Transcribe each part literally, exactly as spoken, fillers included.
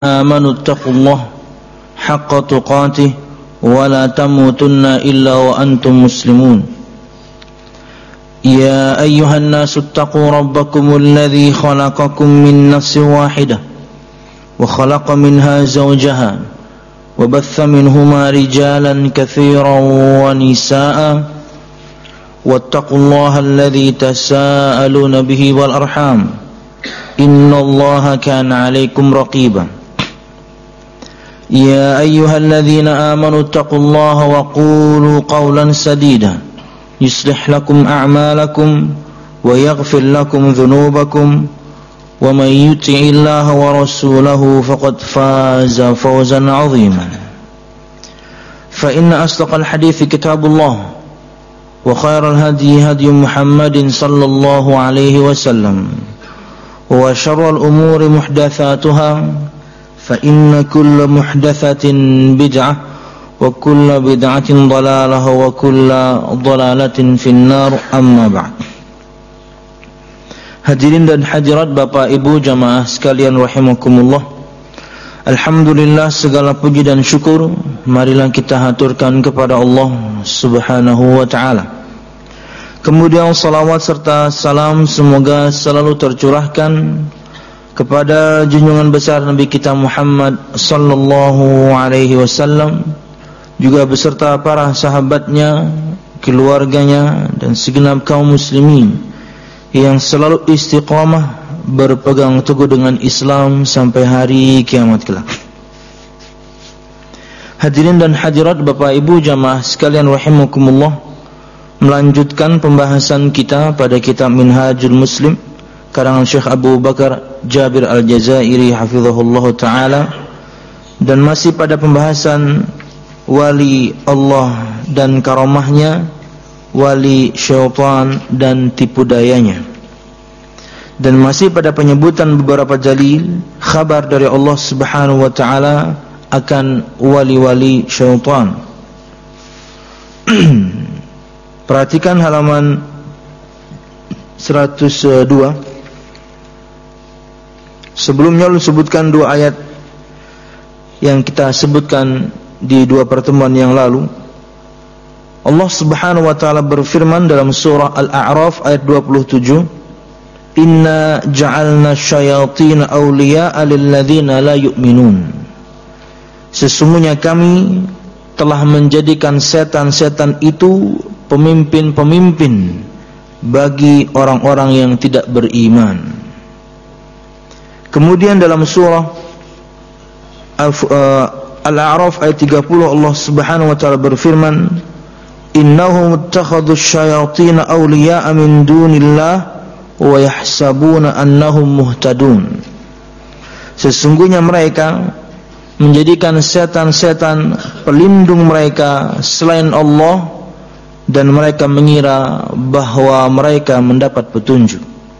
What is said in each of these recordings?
آمنوا اتقوا الله حق تقاته ولا تموتن إلا وأنتم مسلمون يا أيها الناس اتقوا ربكم الذي خلقكم من نفس واحدة وخلق منها زوجها وبث منهما رجالا كثيرا ونساء واتقوا الله الذي تساءلون به والأرحام إن الله كان عليكم رقيبا يا أيها الذين آمنوا اتقوا الله وقولوا قولا سديدا يصلح لكم أعمالكم ويغفر لكم ذنوبكم ومن يطع الله ورسوله فقد فاز فوزا عظيما فإن أصدق الحديث كتاب الله وخير الهدي هدي محمد صلى الله عليه وسلم وشر الأمور محدثاتها فإن كل محدثة بدعة وكل بدعة ضلالة وكل ضلالة في النار أما بعد. Hadirin dan hadirat Bapak Ibu jamaah sekalian rahimakumullah. Alhamdulillah, segala puji dan syukur marilah kita haturkan kepada Allah Subhanahu wa taala. Kemudian salawat serta salam semoga selalu tercurahkan kepada junjungan besar Nabi kita Muhammad sallallahu alaihi wasallam, juga beserta para sahabatnya, keluarganya dan segenap kaum muslimin yang selalu istiqamah berpegang teguh dengan Islam sampai hari kiamat kelak. Hadirin dan hadirat Bapak Ibu jamaah sekalian rahimakumullah, melanjutkan pembahasan kita pada kitab Minhajul Muslim karangan Syekh Abu Bakar Jabir Al-Jazairi hafizahullah ta'ala, dan masih pada pembahasan wali Allah dan karamahnya, wali syaitan dan tipu dayanya, dan masih pada penyebutan beberapa dalil khabar dari Allah Subhanahu wa ta'ala akan wali-wali syaitan. Perhatikan halaman seratus dua. Sebelumnya lu sebutkan dua ayat yang kita sebutkan di dua pertemuan yang lalu. Allah Subhanahu wa taala berfirman dalam surah Al-A'raf ayat dua puluh tujuh, "Inna ja'alna syayatin awliya'a lilladzina la yu'minun." Sesungguhnya kami telah menjadikan setan-setan itu pemimpin-pemimpin bagi orang-orang yang tidak beriman. Kemudian dalam surah Al-A'raf ayat tiga puluh Allah Subhanahu wa taala berfirman, "Innahum ittakhadhu asy-syayatin awliya'a min dunillah wa yahsabuna annahum muhtadun." Sesungguhnya mereka menjadikan setan-setan pelindung mereka selain Allah, dan mereka mengira bahwa mereka mendapat petunjuk.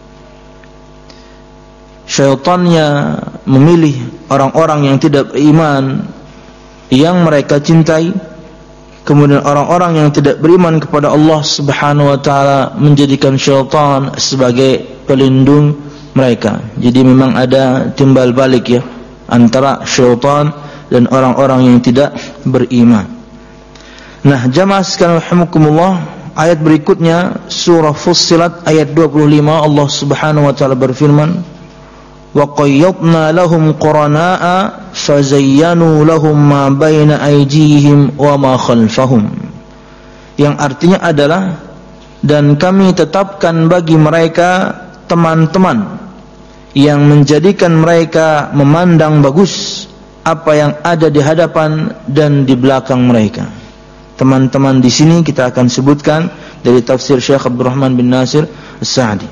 Syaitannya memilih orang-orang yang tidak beriman yang mereka cintai, kemudian orang-orang yang tidak beriman kepada Allah Subhanahu wa taala menjadikan syaitan sebagai pelindung mereka. Jadi memang ada timbal balik ya antara syaitan dan orang-orang yang tidak beriman. Nah, jamaah sekalian rahimakumullah, ayat berikutnya surah Fussilat ayat dua puluh lima Allah Subhanahu wa taala berfirman, "Wa qayyadna lahum qurana'a fazayyanu lahum ma baina aydihim wa ma khalfahum." Yang artinya adalah, dan kami tetapkan bagi mereka teman-teman yang menjadikan mereka memandang bagus apa yang ada di hadapan dan di belakang mereka. Teman-teman di sini kita akan sebutkan dari tafsir Syekh Abdurrahman bin Nasir As-Sa'di.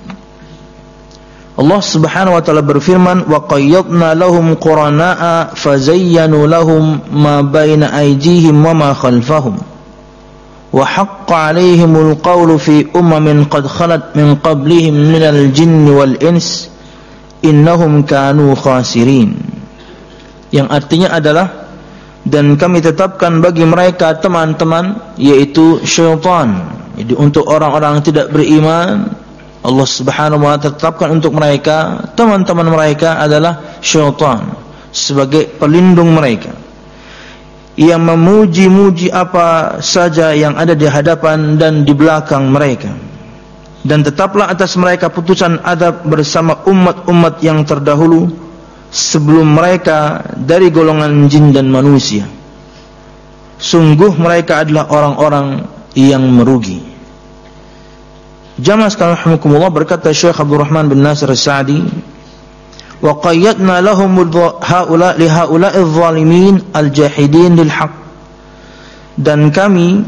Allah Subhanahu wa taala berfirman, "Wa qayyadna lahum qurana'a fazayyanu lahum ma baina aydihim wa ma khalfahum wa haqqa 'alaihimul qawlu fi umamin qad khalat min qablihim minal jinni wal ins innahum kanu khasirin." Yang artinya adalah, dan kami tetapkan bagi mereka teman-teman, yaitu syaitan. Jadi untuk orang-orang yang tidak beriman, Allah Subhanahu wa ta'ala tetapkan untuk mereka teman-teman mereka adalah syaitan. sebagai pelindung mereka, yang memuji-muji apa saja yang ada di hadapan dan di belakang mereka. Dan tetaplah atas mereka putusan adab bersama umat-umat yang terdahulu sebelum mereka dari golongan jin dan manusia. Sungguh mereka adalah orang-orang yang merugi. Jamaah sekalian rahimakumullah, berkata Syekh Abdul Rahman bin Nasir As-Sa'di, wa qayyadna lahum haula li haula'i adh-dhalimin al-jahidin lil haqq, dan kami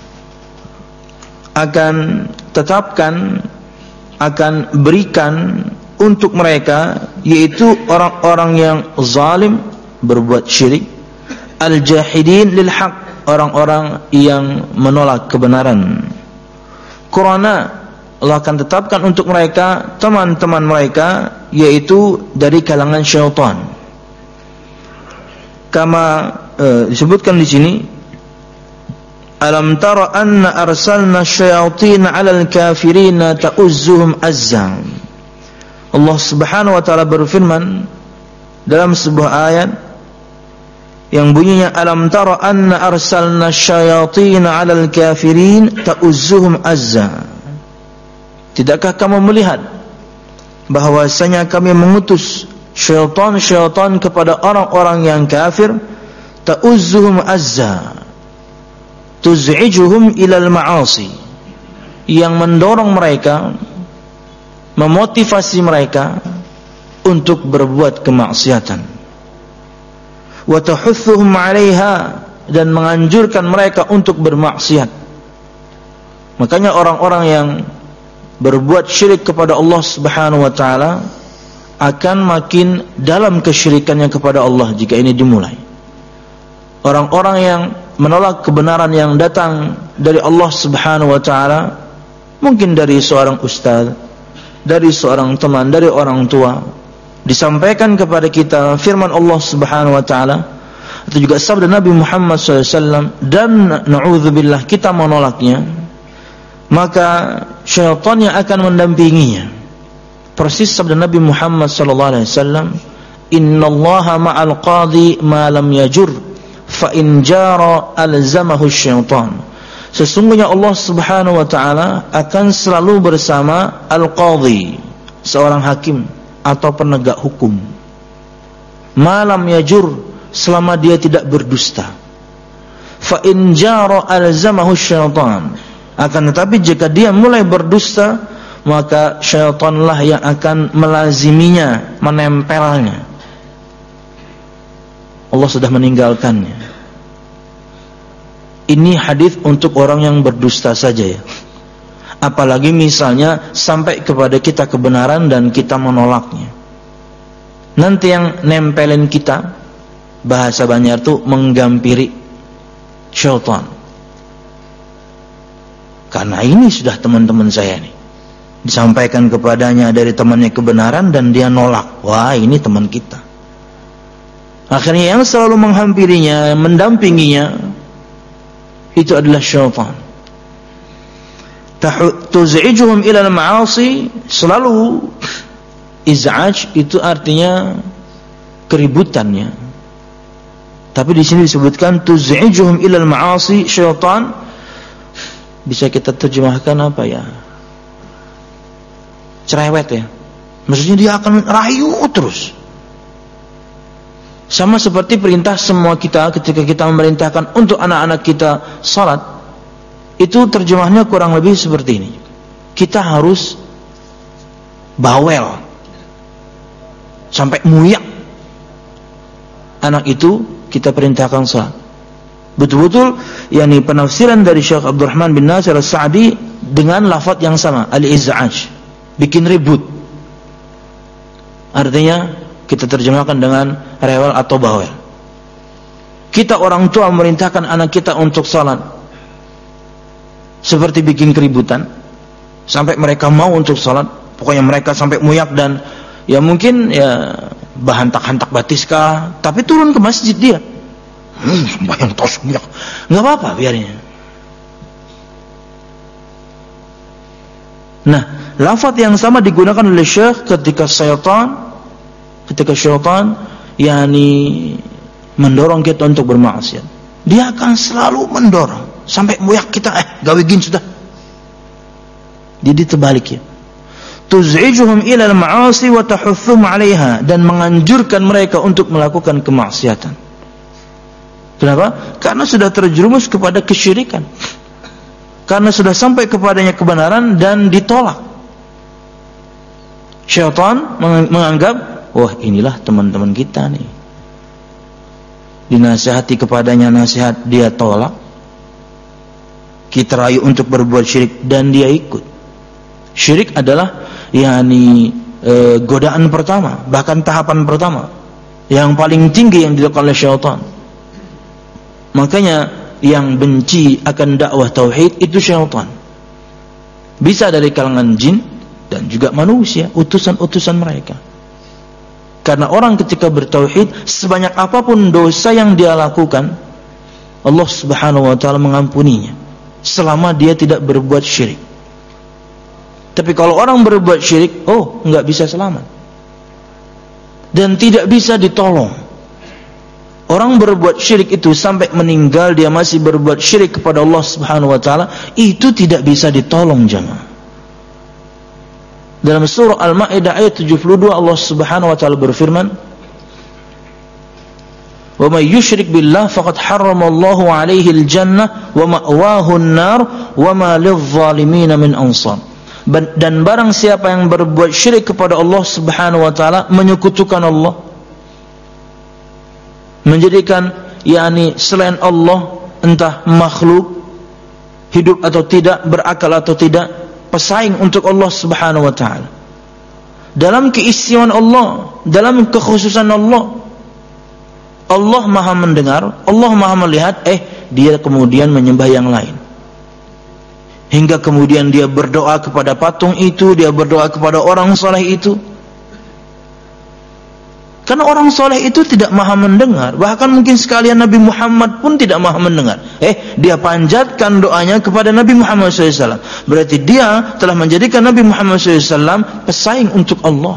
akan tetapkan, akan berikan untuk mereka, yaitu orang-orang yang zalim, berbuat syirik, al-jahidin lil haqq, orang-orang yang menolak kebenaran. Qurana, Allah akan tetapkan untuk mereka teman-teman mereka, yaitu dari kalangan syaitan. Kama eh, disebutkan di sini, alam tara anna arsalna syayatin 'alal kafirina ta'uzzuhum azza. Allah Subhanahu wa taala berfirman dalam sebuah ayat yang bunyinya, alam tara anna arsalna syayatin 'alal kafirin ta'uzzuhum azza. Tidakkah kamu melihat bahwasanya kami mengutus syaitan-syaitan kepada orang-orang yang kafir, ta'uzzuhum azza, tuz'ijuhum ilal ma'asi, yang mendorong mereka, memotivasi mereka untuk berbuat kemaksiatan, wa tahuthuhum 'alaiha, dan menganjurkan mereka untuk bermaksiat. Makanya orang-orang yang berbuat syirik kepada Allah Subhanahu wa taala akan makin dalam kesyirikannya kepada Allah jika ini dimulai. Orang-orang yang menolak kebenaran yang datang dari Allah Subhanahu wa taala, mungkin dari seorang ustaz, dari seorang teman, dari orang tua, disampaikan kepada kita firman Allah Subhanahu wa taala atau juga sabda Nabi Muhammad shallallahu alaihi wasallam, dan na'udzubillah kita menolaknya, maka syaitan yang akan mendampinginya. Persis sabda Nabi Muhammad sallallahu alaihi wasallam, innallaha ma'al qadi ma lam yajur, fa in jara alzamahu syaitan. Sesungguhnya Allah Subhanahu wa taala akan selalu bersama al-qadhi, seorang hakim atau penegak hukum, ma lam yajur, selama dia tidak berdusta. Fa in jara alzamahu syaitan, akan tetapi jika dia mulai berdusta, maka syaitanlah yang akan melaziminya, menempelnya. Allah sudah meninggalkannya. Ini hadis untuk orang yang berdusta saja ya. Apalagi misalnya sampai kepada kita kebenaran dan kita menolaknya. Nanti yang nempelin kita, bahasa Banjar itu menggampiri syaitan. Karena ini sudah teman-teman saya nih, disampaikan kepadanya dari temannya kebenaran dan dia nolak. Wah, ini teman kita. Akhirnya yang selalu menghampirinya, mendampinginya, itu adalah syaitan. Tuz'ijuhum ilal ma'asi, selalu iz'aj itu artinya keributannya. Tapi di sini disebutkan tuz'ijuhum ilal ma'asi, syaitan bisa kita terjemahkan apa ya? Cerewet ya. Maksudnya dia akan rayu terus. Sama seperti perintah semua kita ketika kita memerintahkan untuk anak-anak kita salat, itu terjemahnya kurang lebih seperti ini. Kita harus bawel sampai muyak anak itu kita perintahkan salat. Betul-betul yakni penafsiran dari Syekh Abdul Rahman bin Nasir As-Sa'di dengan lafaz yang sama, al-iz'aj, bikin ribut. Artinya kita terjemahkan dengan rewel atau bawel. Kita orang tua memerintahkan anak kita untuk salat, seperti bikin keributan sampai mereka mau untuk salat. Pokoknya mereka sampai muyak dan ya mungkin ya bahantak-hantak batiskah, tapi turun ke masjid dia. Hmm, sembahyang tos muyak. Enggak apa-apa biarnya. Nah, lafaz yang sama digunakan oleh Syekh ketika syaitan ketika syaitan yakni mendorong kita untuk bermaksiat. Dia akan selalu mendorong sampai muyak kita, eh gawe gin sudah. Jadi terbalik ya. Tuz'ijuhum ila al-ma'asi wa tahuthum 'alaiha, dan menganjurkan mereka untuk melakukan kemaksiatan. Kenapa? Karena sudah terjerumus kepada kesyirikan. Karena sudah sampai kepadanya kebenaran dan ditolak. Syaitan menganggap, wah inilah teman-teman kita nih. Dinasihati kepadanya nasihat, dia tolak. Kita rayu untuk berbuat syirik dan dia ikut. Syirik adalah yakni e, godaan pertama, bahkan tahapan pertama yang paling tinggi yang dilakukan oleh syaitan. Makanya yang benci akan dakwah tauhid itu syaitan. Bisa dari kalangan jin dan juga manusia, utusan-utusan mereka. Karena orang ketika bertauhid, sebanyak apapun dosa yang dia lakukan, Allah Subhanahu wa taala mengampuninya selama dia tidak berbuat syirik. Tapi kalau orang berbuat syirik, oh, enggak bisa selamat. Dan tidak bisa ditolong. Orang berbuat syirik itu sampai meninggal dia masih berbuat syirik kepada Allah Subhanahu wa taala, itu tidak bisa ditolong jemaah. Dalam surah Al-Maidah ayat tujuh puluh dua Allah Subhanahu wa taala berfirman, "Wa may yusyrik billah faqad harramallahu 'alaihi al-jannah wa ma'wahu an-nar wa ma lidh-dhalimin min ansar." Dan barang siapa yang berbuat syirik kepada Allah Subhanahu wa taala, menyekutukan Allah, menjadikan yakni selain Allah entah makhluk hidup atau tidak, berakal atau tidak, pesaing untuk Allah Subhanahu wa taala. Dalam keistimewaan Allah, dalam kekhususan Allah, Allah Maha mendengar, Allah Maha melihat, eh dia kemudian menyembah yang lain. Hingga kemudian dia berdoa kepada patung itu, dia berdoa kepada orang soleh itu. Karena orang soleh itu tidak maha mendengar. Bahkan mungkin sekalian Nabi Muhammad pun tidak maha mendengar. Eh, dia panjatkan doanya kepada Nabi Muhammad shallallahu alaihi wasallam. Berarti dia telah menjadikan Nabi Muhammad shallallahu alaihi wasallam pesaing untuk Allah.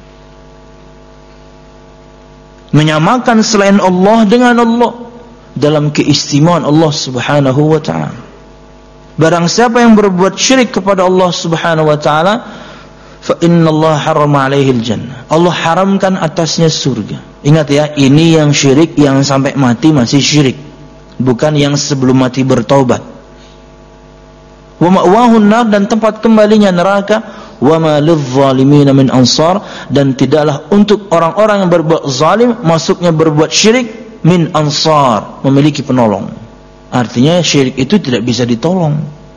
Menyamakan selain Allah dengan Allah dalam keistimewaan Allah Subhanahu wa ta'ala. Barang siapa yang berbuat syirik kepada Allah Subhanahu wa taala, fa innallaha harrama 'alaihi al-jannah. Allah haramkan atasnya surga. Ingat ya, ini yang syirik yang sampai mati masih syirik, bukan yang sebelum mati bertaubat. Wa ma'wahu an-nar, dan tempat kembalinya neraka. Wa ma lidh-dhalimin min ansar, dan tidaklah untuk orang-orang yang berbuat zalim, masuknya berbuat syirik, min ansar, memiliki penolong. Artinya syirik itu tidak bisa ditolong.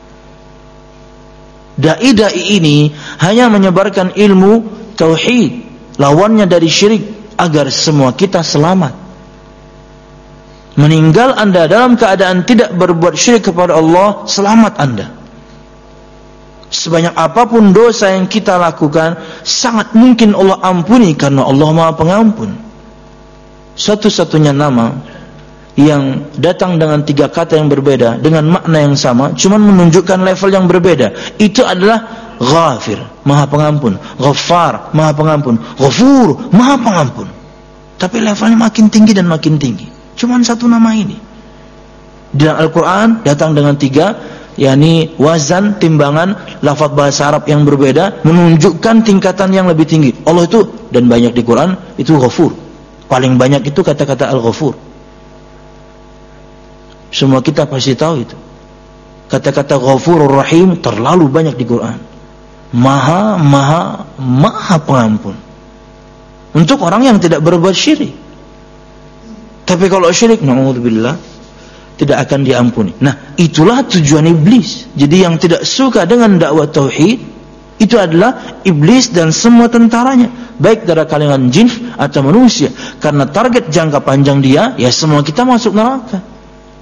Dai-dai ini hanya menyebarkan ilmu tauhid, lawannya dari syirik, agar semua kita selamat. Meninggal Anda dalam keadaan tidak berbuat syirik kepada Allah, selamat Anda. Sebanyak apapun dosa yang kita lakukan, sangat mungkin Allah ampuni karena Allah Maha Pengampun. Satu-satunya nama yang datang dengan tiga kata yang berbeda dengan makna yang sama, cuman menunjukkan level yang berbeda, itu adalah Ghafir, Maha Pengampun, Ghaffar, Maha Pengampun, Ghafur, Maha Pengampun. Tapi levelnya makin tinggi dan makin tinggi. Cuman satu nama ini. Di dalam Al-Quran datang dengan tiga, yakni wazan, timbangan, lafaz bahasa Arab yang berbeda, menunjukkan tingkatan yang lebih tinggi. Allah itu, dan banyak di Quran, itu Ghafur. Paling banyak itu kata-kata Al-Ghafur. Semua kita pasti tahu itu. Kata-kata Ghafurur Rahim terlalu banyak di Quran. Maha, maha, maha pengampun. Untuk orang yang tidak berbuat syirik. Tapi kalau syirik, na'udzubillah, tidak akan diampuni. Nah, itulah tujuan iblis. Jadi yang tidak suka dengan dakwah tauhid, itu adalah iblis dan semua tentaranya, baik dari kalangan jin atau manusia. Karena target jangka panjang dia, ya semua kita masuk neraka.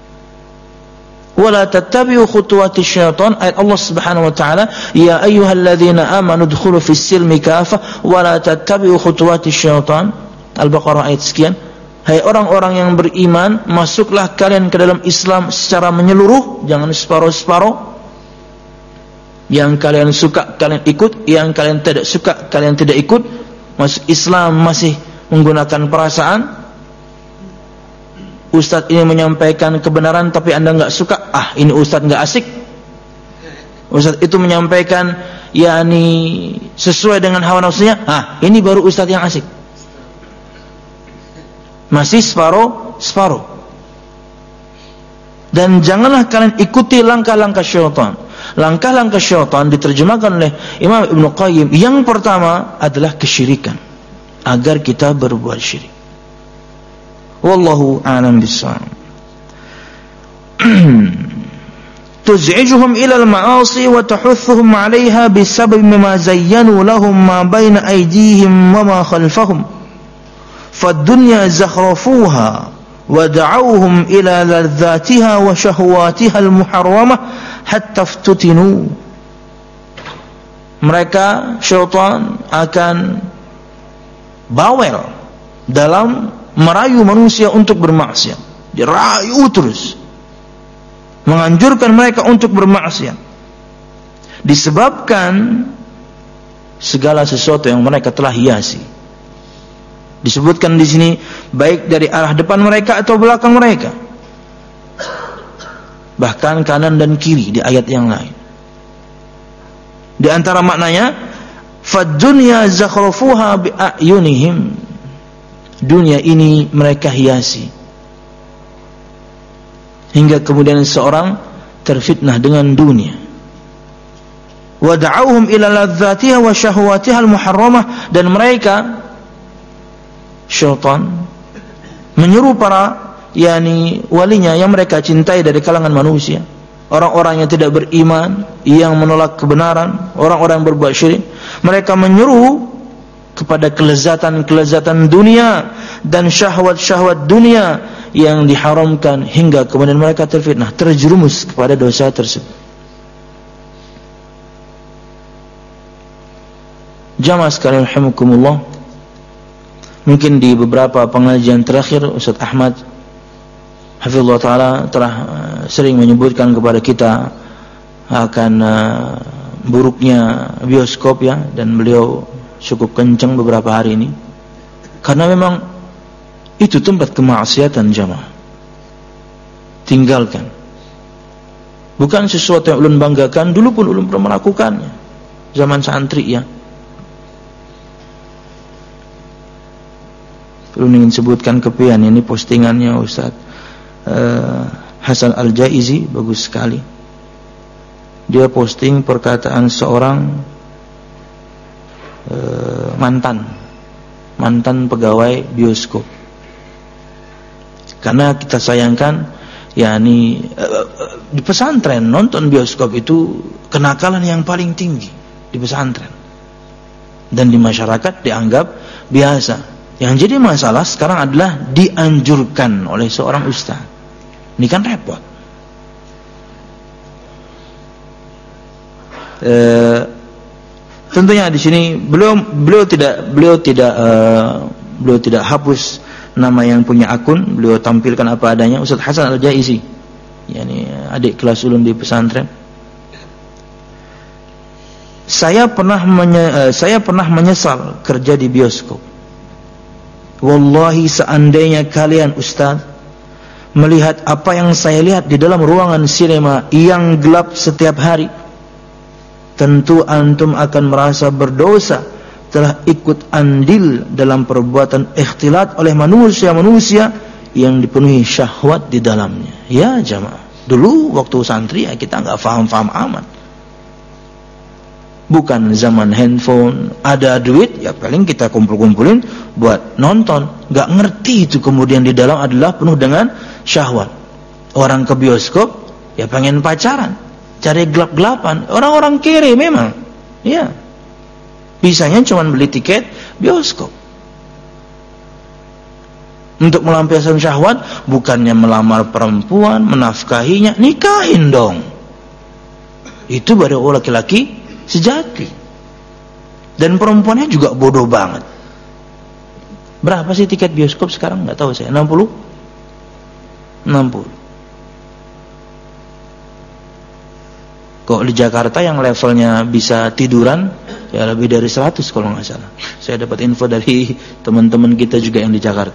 Wala tattabi'u khutuwati syaitan, ayat Allah Subhanahu wa taala, ya ayyuhalladzina amanu udkhulu fis silmi kafah wala tattabi'u khutuwati syaitan. Al-Baqarah ayat sekian. Hai orang-orang yang beriman, masuklah kalian ke dalam Islam secara menyeluruh, jangan separuh-separuh. Yang kalian suka kalian ikut, yang kalian tidak suka kalian tidak ikut. Masuk Islam masih menggunakan perasaan. Ustadz ini menyampaikan kebenaran tapi Anda enggak suka, ah ini ustadz enggak asik. Ustadz itu menyampaikan yakni sesuai dengan hawa nafsunya, ah ini baru ustadz yang asik. Masih separuh separuh. Dan janganlah kalian ikuti langkah-langkah syaitan. Langkah-langkah syaitan diterjemahkan oleh Imam Ibnu Qayyim. Yang pertama adalah kesyirikan, agar kita berbuat syirik. Wallahu a'lam bissawab. Tuz'ijuhum ila al-ma'asi wa tahuthuhum 'alayha bisabab mimma zayyanu lahum ma baina aydihim wa ma khalfahum. Fad-dunya zakhrafuha wa da'awhum ila ladzatiha wa shahawatiha al-muharramah hatta iftutinu. Mereka syaitan akan bawel dalam merayu manusia untuk bermaksiat. Dirayu terus, menganjurkan mereka untuk bermaksiat, disebabkan segala sesuatu yang mereka telah hiasi. Disebutkan di sini baik dari arah depan mereka atau belakang mereka, bahkan kanan dan kiri di ayat yang lain. Di antara maknanya, fad-dunya zakhrafuha bi a'yunihim. Dunia ini mereka hiasi hingga kemudian seorang terfitnah dengan dunia. Wa da'awhum ila ladzatiha wa syahwatiha al-muharramah. Dan mereka syaitan menyuruh para yakni walinya yang mereka cintai dari kalangan manusia, orang-orang yang tidak beriman, yang menolak kebenaran, orang-orang yang berbuat syirik, mereka menyuruh kepada kelezatan-kelezatan dunia dan syahwat-syahwat dunia yang diharamkan, hingga kemudian mereka terfitnah, terjerumus kepada dosa tersebut. Jamaah sekalian rahimakumullah, mungkin di beberapa pengajian terakhir Ustaz Ahmad hafizallahu taala telah sering menyebutkan kepada kita akan uh, buruknya bioskop ya, dan beliau cukup kencang beberapa hari ini, karena memang itu tempat kemaksiatan. Jamaah, tinggalkan. Bukan sesuatu yang ulun banggakan, dulu pun ulun pernah melakukannya zaman santri ya. Ulun ingin sebutkan kepian ini postingannya Ustaz uh, Hasan Al-Jaizi, bagus sekali. Dia posting perkataan seorang Uh, mantan mantan pegawai bioskop. Karena kita sayangkan yakni uh, uh, di pesantren nonton bioskop itu kenakalan yang paling tinggi di pesantren, dan di masyarakat dianggap biasa. Yang jadi masalah sekarang adalah dianjurkan oleh seorang ustaz. Ini kan repot. uh, Tentunya di sini beliau beliau tidak beliau tidak uh, beliau tidak hapus nama yang punya akun, beliau tampilkan apa adanya. Ustaz Hasan Al-Jaizi, yakni adik kelas ulun di pesantren. Saya pernah menye, uh, saya pernah menyesal kerja di bioskop. Wallahi, seandainya kalian ustaz melihat apa yang saya lihat di dalam ruangan sinema yang gelap setiap hari, tentu antum akan merasa berdosa telah ikut andil dalam perbuatan ikhtilat oleh manusia-manusia yang dipenuhi syahwat di dalamnya. Ya jamaah, dulu waktu santri ya kita nggak faham-faham amat. Bukan zaman handphone, ada duit ya paling kita kumpul-kumpulin buat nonton. Nggak ngerti itu kemudian di dalam adalah penuh dengan syahwat. Orang ke bioskop ya pengen pacaran, cari gelap-gelapan. Orang-orang kere memang, ya. Bisanya cuma beli tiket bioskop. Untuk melampiaskan syahwat, bukannya melamar perempuan, menafkahinya, nikahin dong. Itu baru laki-laki sejati. Dan perempuannya juga bodoh banget. Berapa sih tiket bioskop sekarang? Nggak tahu saya. enam puluh? enam puluh. Kok di Jakarta yang levelnya bisa tiduran ya lebih dari seratus kalau nggak salah. Saya dapat info dari teman-teman kita juga yang di Jakarta.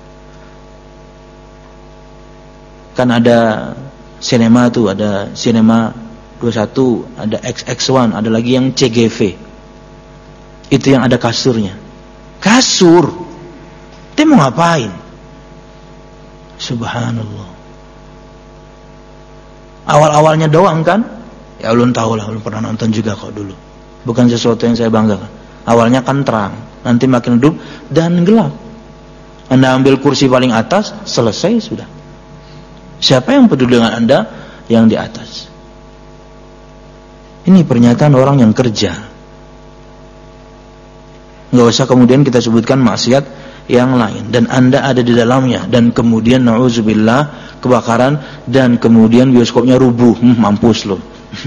Kan ada sinema tuh, ada sinema dua puluh satu, ada X X satu, ada lagi yang C G V. Itu yang ada kasurnya. Kasur. Dia mau ngapain? Subhanallah. Awal-awalnya doang kan? Ya ulun tahu lah, ulun pernah nonton juga kok dulu. Bukan sesuatu yang saya banggakan. Awalnya kan terang, nanti makin redup dan gelap. Anda ambil kursi paling atas, selesai sudah. Siapa yang peduli dengan Anda yang di atas? Ini pernyataan orang yang kerja. Nggak usah kemudian kita sebutkan maksiat yang lain, dan Anda ada di dalamnya, dan kemudian na'udzubillah kebakaran, dan kemudian bioskopnya rubuh. hmm, mampus loh.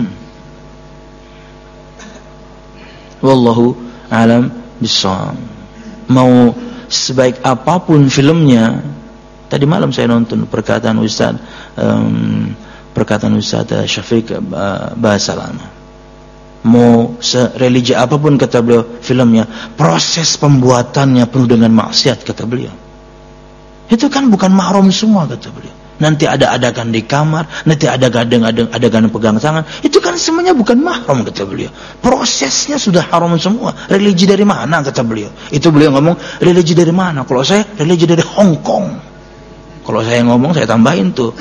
Wallahu alam bissawab. Mau sebaik apapun filmnya, tadi malam saya nonton perkataan Ustaz um, perkataan Ustaz Syafiq uh, Basalamah. Mau sereligi apapun kata beliau filmnya, proses pembuatannya penuh dengan maksiat kata beliau. Itu kan bukan mahram semua kata beliau. Nanti ada adegan di kamar, nanti ada adegan adegan pegang tangan. Itu kan semuanya bukan mahram kata beliau. Prosesnya sudah haram semua. Religi dari mana kata beliau? Itu beliau ngomong religi dari mana? Kalau saya religi dari Hong Kong. Kalau saya ngomong saya tambahin tuh.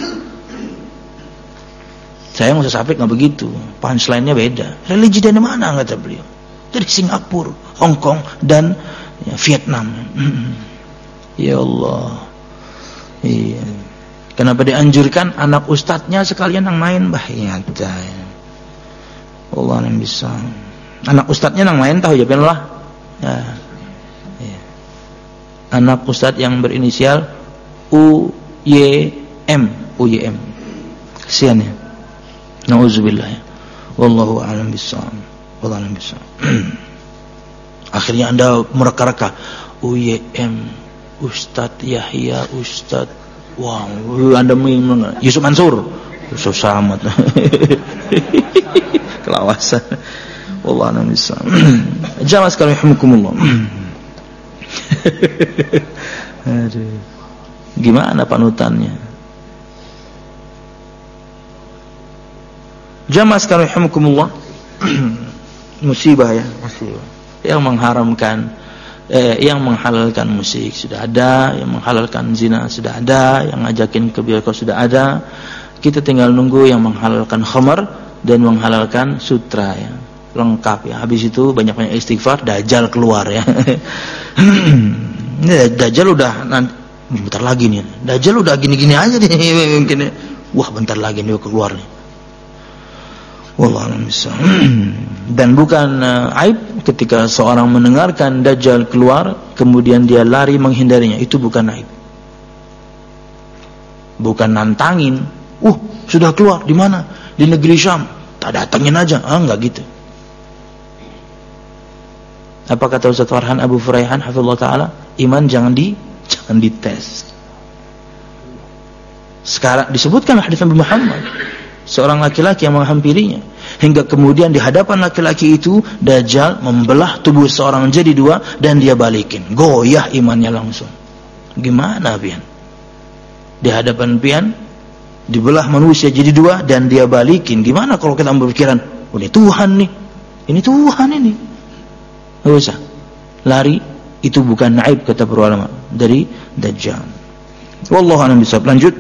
Saya nggak usah sapik nggak begitu. Punchline-nya beda. Religi dari mana kata beliau? Dari Singapura, Hong Kong dan ya, Vietnam. Ya Allah. Iya. Kenapa dianjurkan anak ustadznya sekalian yang main? Bah, ya, Allah yang bisa. Anak ustadznya yang main tahu jawabin lah. Ya. Ya. Anak ustadz yang berinisial U Y M, U Y M. Kasihan ya. Nauzubillah ya. Wallahu a'lam bissawab. Wallahu a'lam bissawab. Akhirnya Anda mereka-reka U Y M, Ustadz Yahya, Ustadz wow, Anda mengingat Yusuf Mansur, Yusuf Samad. Kelawasan. Wallahu a'lam bissawab. Jamaah sekalian rahimakumullah. Aduh. Gimana panutannya? Jamaah sekalian rahimakumullah. Musibah ya, musibah. Yang mengharamkan eh, yang menghalalkan musik sudah ada, yang menghalalkan zina sudah ada, yang ngajakin ke bioskop sudah ada. Kita tinggal nunggu yang menghalalkan khamar dan menghalalkan sutra ya. Lengkap ya. Habis itu banyak-banyak istighfar, dajjal keluar ya. Ini dajjal udah nanti bentar lagi nih. Dajjal udah gini-gini aja nih mungkin. Wah, bentar lagi nih keluar nih. Wallahu dan bukan uh, aib ketika seorang mendengarkan dajjal keluar kemudian dia lari menghindarinya, itu bukan aib. Bukan nantangin, uh sudah keluar di mana? Di negeri Syam, tak datangin aja. Ah, enggak gitu. Apa kata Ustaz Farhan Abu Furaihan hafizallahu taala? Iman jangan di jangan dites. Sekarang disebutkan hadis Nabi Muhammad, seorang laki-laki yang menghampirinya hingga kemudian di hadapan laki-laki itu dajjal membelah tubuh seorang jadi dua dan dia balikin, goyah imannya langsung. Gimana pian? Di hadapan pian dibelah manusia jadi dua dan dia balikin. Gimana kalau kita berpikiran, oh, ini Tuhan nih, ini Tuhan ini. Nggak usah lari, itu bukan aib kata para ulama dari dajjal. Wallahu a'lam bishawab. Lanjut.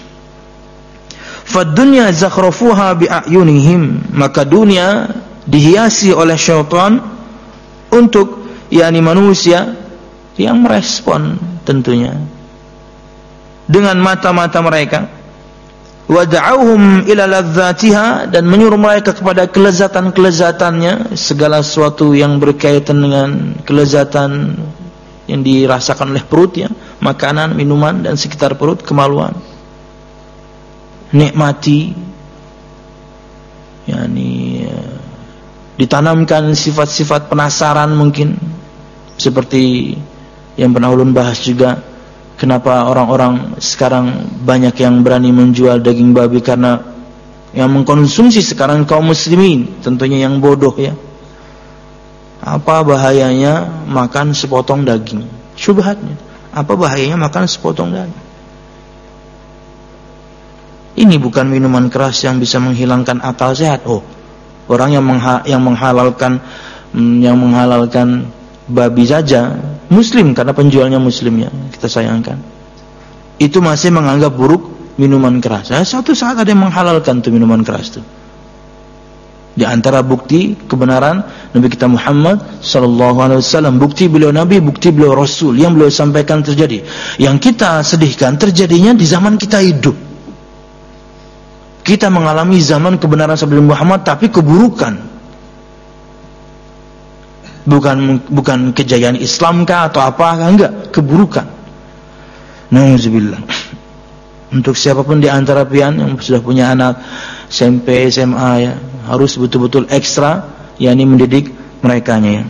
Fadunya zakhrafuha bi'ayunihim, maka dunia dihiasi oleh syaitan untuk yakni manusia yang merespon tentunya dengan mata-mata mereka, wada'auhum ila ladzatiha, dan menyuruh mereka kepada kelezatan-kelezatannya, segala sesuatu yang berkaitan dengan kelezatan yang dirasakan oleh perut ya, makanan, minuman dan sekitar perut, kemaluan. Nikmati yakni ditanamkan sifat-sifat penasaran mungkin, seperti yang pernah ulun bahas juga, kenapa orang-orang sekarang banyak yang berani menjual daging babi, karena yang mengkonsumsi sekarang kaum muslimin tentunya yang bodoh ya, Apa bahayanya makan sepotong daging? Syubhatnya. Apa bahayanya makan sepotong daging? Ini bukan minuman keras yang bisa menghilangkan akal sehat. Oh, orang yang mengha yang menghalalkan yang menghalalkan babi saja muslim karena penjualnya muslim, ya, kita sayangkan. Itu masih menganggap buruk minuman keras. Nah, suatu saat ada yang menghalalkan tuh minuman keras tuh. Di antara bukti kebenaran Nabi kita Muhammad sallallahu alaihi wasallam, bukti beliau Nabi, bukti beliau Rasul, yang beliau sampaikan terjadi. Yang kita sedihkan terjadinya di zaman kita hidup. Kita mengalami zaman kebenaran sebelum Muhammad, tapi keburukan. Bukan bukan kejayaan Islam kah atau apa, enggak, keburukan. Nauzubillah. Untuk siapapun di antara pian yang sudah punya anak S M P, S M A, ya, harus betul-betul ekstra, yakni mendidik merekanya, ya.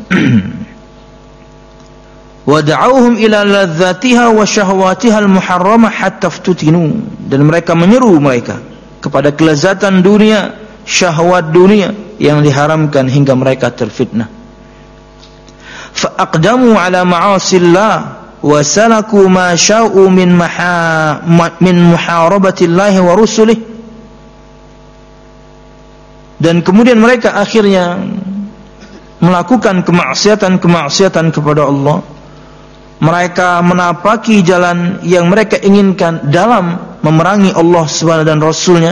Wada'uhum ila ladzatiha wa syahwatiha al-muharramah hatta ftutinu, dan mereka menyeru mereka kepada kelezatan dunia, syahwat dunia yang diharamkan hingga mereka terfitnah. Fa aqdamu ala ma'asillah wa salaku ma sya'u min maha min muharabatillahi wa rusulih, dan kemudian mereka akhirnya melakukan kemaksiatan-kemaksiatan kepada Allah. Mereka menapaki jalan yang mereka inginkan dalam memerangi Allah Subhanahu dan Rasulnya.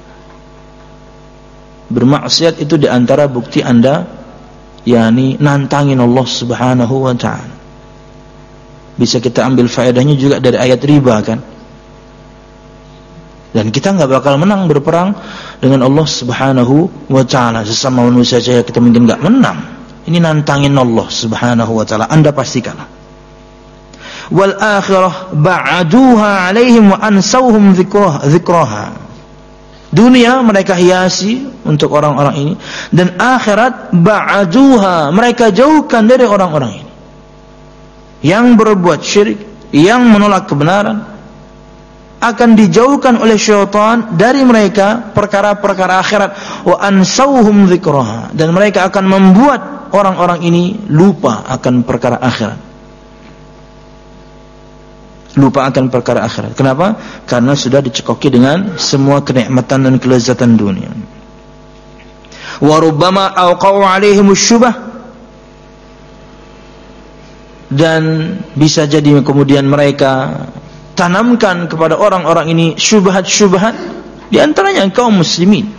Bermaksiat itu diantara bukti Anda, yakni nantangin Allah Subhanahu wa ta'ala. Bisa kita ambil faedahnya juga dari ayat riba, kan? Dan kita nggak bakal menang berperang dengan Allah Subhanahu wa ta'ala. Sesama manusia saja kita mungkin nggak menang. Ini nantangin Allah Subhanahu wa ta'ala, Anda pastikan. Wal akhirah ba'aduha alaihim wa ansauhum dzikraha. Dunia mereka hiasi untuk orang-orang ini, dan akhirat ba'aduha, mereka jauhkan dari orang-orang ini yang berbuat syirik, yang menolak kebenaran. Akan dijauhkan oleh syaitan dari mereka perkara-perkara akhirat. Wa ansauhum dzikraha, dan mereka akan membuat orang-orang ini lupa akan perkara akhirat, lupa akan perkara akhirat. Kenapa? Karena sudah dicekoki dengan semua kenikmatan dan kelezatan dunia. Wa rubbama awqa'u 'alaihim syubah, dan bisa jadi kemudian mereka tanamkan kepada orang-orang ini syubhat-syubhat, di antaranya kaum muslimin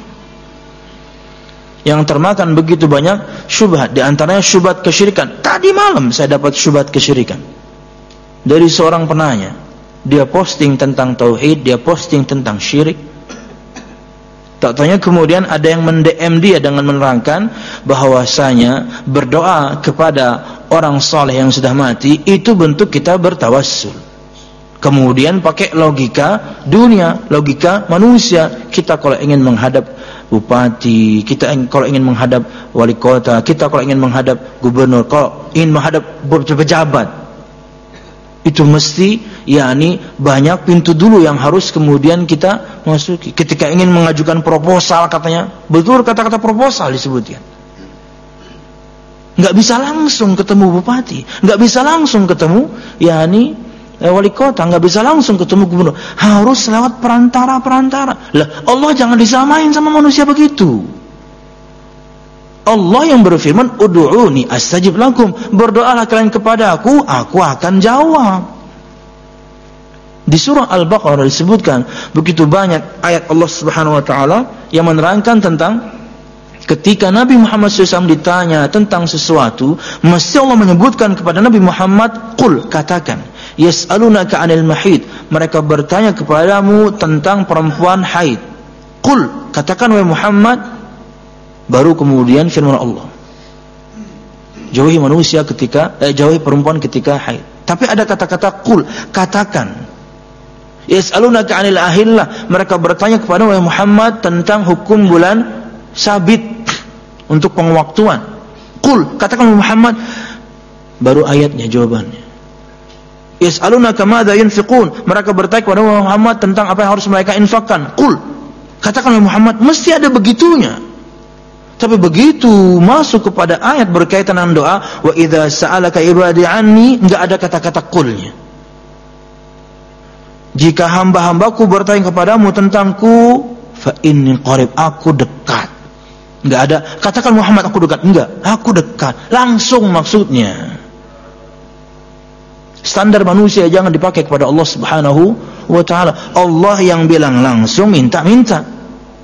yang termakan begitu banyak syubhat, di antaranya syubhat kesyirikan. Tadi malam saya dapat syubhat kesyirikan dari seorang penanya. Dia posting tentang tauhid, dia posting tentang syirik. Tak tanya kemudian ada yang men-D M dia dengan menerangkan bahwasanya berdoa kepada orang saleh yang sudah mati itu bentuk kita bertawassul. Kemudian pakai logika dunia, logika manusia. Kita kalau ingin menghadap bupati, kita kalau ingin menghadap wali kota, kita kalau ingin menghadap gubernur, kalau ingin menghadap pejabat, itu mesti, yakni banyak pintu dulu yang harus kemudian kita masuki. Ketika ingin mengajukan proposal, katanya, betul kata-kata proposal disebutkan, nggak bisa langsung ketemu bupati, nggak bisa langsung ketemu, yakni wali kota, nggak bisa langsung ketemu gubernur, harus lewat perantara-perantara. Lah, Allah jangan disamain sama manusia begitu. Allah yang berfirman, ud'uuni astajib lakum, berdoalah kalian kepada aku, aku akan jawab. Di surah Al-Baqarah disebutkan begitu banyak ayat Allah Subhanahu wa ta'ala yang menerangkan tentang ketika Nabi Muhammad shallallahu alaihi wasallam ditanya tentang sesuatu, mesti Allah menyebutkan kepada Nabi Muhammad, qul, katakan, yas'alunaka 'anil mahid, mereka bertanya kepadamu tentang perempuan haid. Qul, katakan wahai Muhammad. Baru kemudian firman Allah, jauhi manusia ketika eh, jauhi perempuan ketika haid. Tapi ada kata-kata qul, katakan. Yas'alunaka 'anil ahillah, mereka bertanya kepada wahai Muhammad tentang hukum bulan sabit untuk pengwaktuan. Qul, katakan wahai Muhammad. Baru ayatnya jawabannya. Yas'alunaka madza yunfiqun, mereka bertanya kepada Muhammad tentang apa yang harus mereka infakkan. Qul, katakan wahai Muhammad. Mesti ada begitunya. Tapi begitu masuk kepada ayat berkaitan dengan doa, wa idza sa'alaka ibadi anni, enggak ada kata-kata qulnya. Jika hamba-hambaku bertanya kepadamu tentangku, fa inni qarib, aku dekat. Enggak ada katakan Muhammad aku dekat, enggak, aku dekat. Langsung maksudnya. Standar manusia jangan dipakai kepada Allah Subhanahu wa taala. Allah yang bilang langsung, minta-minta.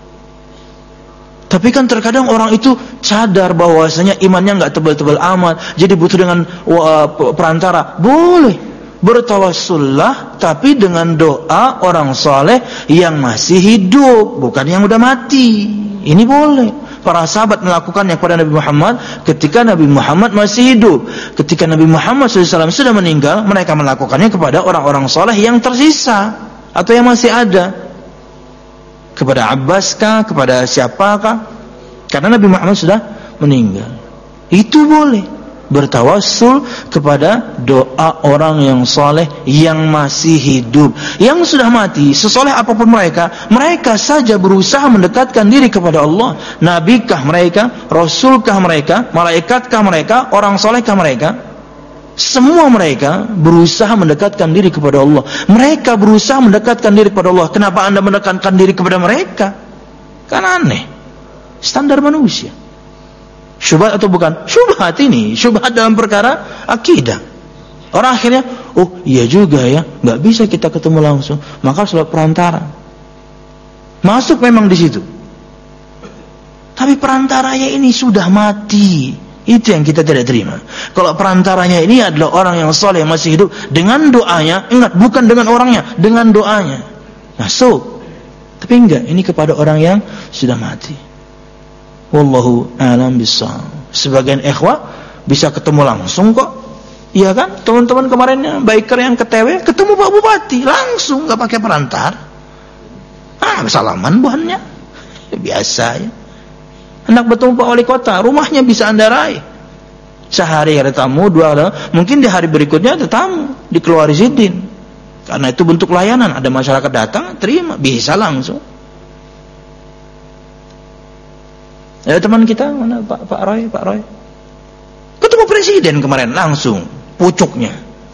Tapi kan terkadang orang itu sadar bahwasanya imannya enggak tebal-tebal amat, jadi butuh dengan uh, perantara. Boleh bertawassullah, tapi dengan doa orang saleh yang masih hidup, bukan yang udah mati. Ini boleh. Para sahabat melakukannya kepada Nabi Muhammad ketika Nabi Muhammad masih hidup. Ketika Nabi Muhammad shallallahu alaihi wasallam sudah meninggal, mereka melakukannya kepada orang-orang saleh yang tersisa atau yang masih ada. Kepada Abbas kah, kepada siapakah? Karena Nabi Muhammad sudah meninggal. Itu boleh bertawassul kepada doa orang yang saleh yang masih hidup. Yang sudah mati, sesoleh apapun mereka, mereka saja berusaha mendekatkan diri kepada Allah. Nabikah mereka, rasulkah mereka, malaikatkah mereka, orang salehkah mereka? Semua mereka berusaha mendekatkan diri kepada Allah. Mereka berusaha mendekatkan diri kepada Allah. Kenapa Anda mendekatkan diri kepada mereka? Kan aneh. Standar manusia. Syubhat atau bukan? Syubhat ini. Syubhat dalam perkara akidah. Orang akhirnya, oh iya juga ya, nggak bisa kita ketemu langsung. Maka sholat perantara. Masuk memang di situ. Tapi perantaranya ini sudah mati. Itu yang kita tidak terima. Kalau perantaranya ini adalah orang yang saleh yang masih hidup, dengan doanya, ingat, bukan dengan orangnya, dengan doanya masuk. Tapi enggak, ini kepada orang yang sudah mati. Wallahu a'lam bishawab. Sebagian ikhwah bisa ketemu langsung kok. Iya kan? Teman-teman kemarinnya biker yang ke T W ketemu Pak Bupati langsung, enggak pakai perantar. Ah, salaman buahnya. Biasa ya. Hendak bertemu Pak Wali Kota, rumahnya bisa Anda raih. Sehari ada tamu, dua ada, mungkin di hari berikutnya ada tamu, dikeluari izin. Karena itu bentuk layanan, ada masyarakat datang, terima, bisa langsung. Ada teman kita, mana Pak Pak Roy, Pak Roy. Ketemu presiden kemarin langsung, pucuknya.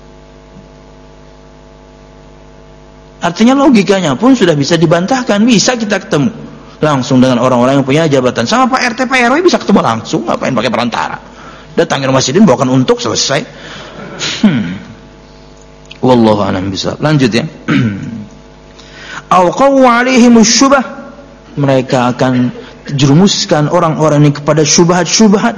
Artinya logikanya pun sudah bisa dibantahkan, bisa kita ketemu langsung dengan orang-orang yang punya jabatan. Sama Pak R T P R W bisa ketemu langsung, ngapain pakai perantara? Datangin rumah sidin, bawakan untuk, selesai. Hmm. Wallahu a'lam bishawab. Lanjut ya. Au qawwa 'alaihim syubah, mereka akan jerumuskan orang-orang ini kepada syubhat-syubhat.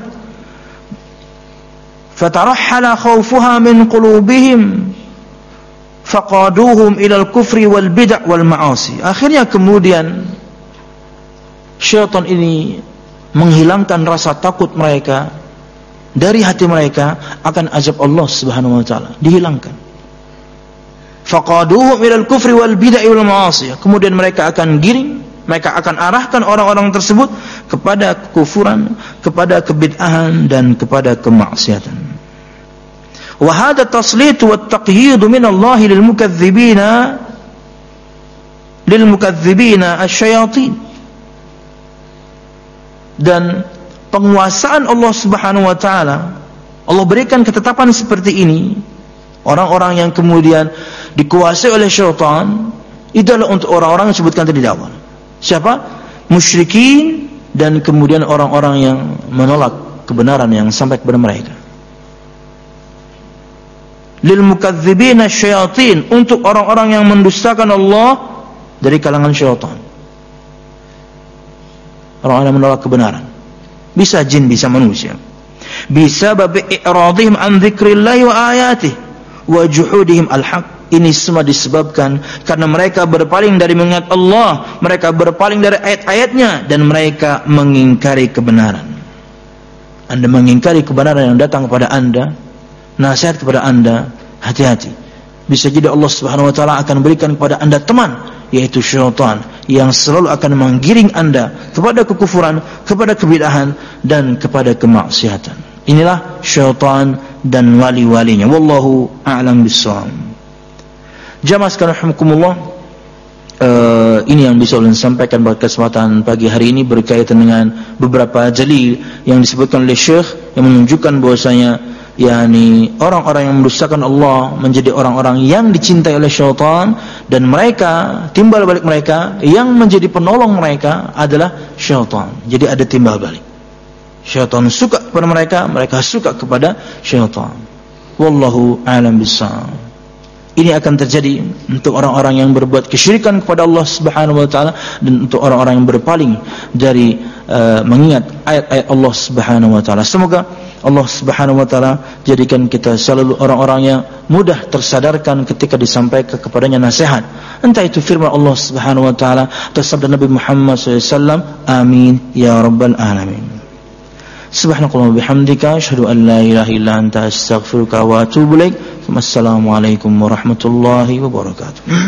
Fatarahhala khawfuha min qulubihim faqaduhum ila al-kufri wal bid'ah wal ma'asi. Akhirnya kemudian syaitan ini menghilangkan rasa takut mereka dari hati mereka akan azab Allah Subhanahu wa taala, dihilangkan. Faqaduhum ila al-kufri wal bid'ah wal ma'asi. Kemudian mereka akan giring, mereka akan arahkan orang-orang tersebut kepada kekufuran, kepada kebid'ahan dan kepada kemaksiatan. Wa hadha taslit wa taqyid min Allah lil mukadzibina lil mukadzibina asy-syayatin. Dan penguasaan Allah Subhanahu wa taala, Allah berikan ketetapan seperti ini. Orang-orang yang kemudian dikuasai oleh syaitan, itu adalah untuk orang-orang yang disebutkan tadi di awal. Siapa? Musyrikin dan kemudian orang-orang yang menolak kebenaran yang sampai kepada mereka. Lil mukadzibina syayatin, untuk orang-orang yang mendustakan Allah dari kalangan syaitan. Orang-orang yang menolak kebenaran. Bisa jin, bisa manusia. Bisa babi i'radihim an dzikrillah wa ayatih wa juhudihim al-haq. Ini semua disebabkan karena mereka berpaling dari mengingat Allah, mereka berpaling dari ayat-ayatnya, dan mereka mengingkari kebenaran. Anda mengingkari kebenaran yang datang kepada Anda, nasihat kepada Anda, hati-hati. Bisa jadi Allah Subhanahu wa taala akan berikan kepada Anda teman, yaitu syaitan, yang selalu akan menggiring Anda kepada kekufuran, kepada kebid'ahan dan kepada kemaksiatan. Inilah syaitan dan wali-walinya. Wallahu a'lam bishawab. Jamaah sekalian rahimakumullah, uh, ini yang bisa ulun sampaikan pada kesempatan pagi hari ini berkaitan dengan beberapa dalil yang disebutkan oleh Syekh yang menunjukkan bahwasanya yakni orang-orang yang mendustakan Allah menjadi orang-orang yang dicintai oleh syaitan, dan mereka, timbal balik mereka yang menjadi penolong mereka adalah syaitan. Jadi ada timbal balik. Syaitan suka kepada mereka, mereka suka kepada syaitan. Wallahu a'lam bissawab. Ini akan terjadi untuk orang-orang yang berbuat kesyirikan kepada Allah Subhanahu wa taala, dan untuk orang-orang yang berpaling dari uh, mengingat ayat-ayat Allah Subhanahu wa taala. Semoga Allah Subhanahu wa taala jadikan kita selalu orang-orang yang mudah tersadarkan ketika disampaikan kepadanya nasihat, entah itu firman Allah Subhanahu wa taala atau sabda Nabi Muhammad sallallahu alaihi wasallam. Amin ya rabbal alamin. Subhanakallahumma bihamdika asyhadu an la ilaha illa anta astaghfiruka wa atubu ilaik. Wassalamualaikum warahmatullahi wabarakatuh.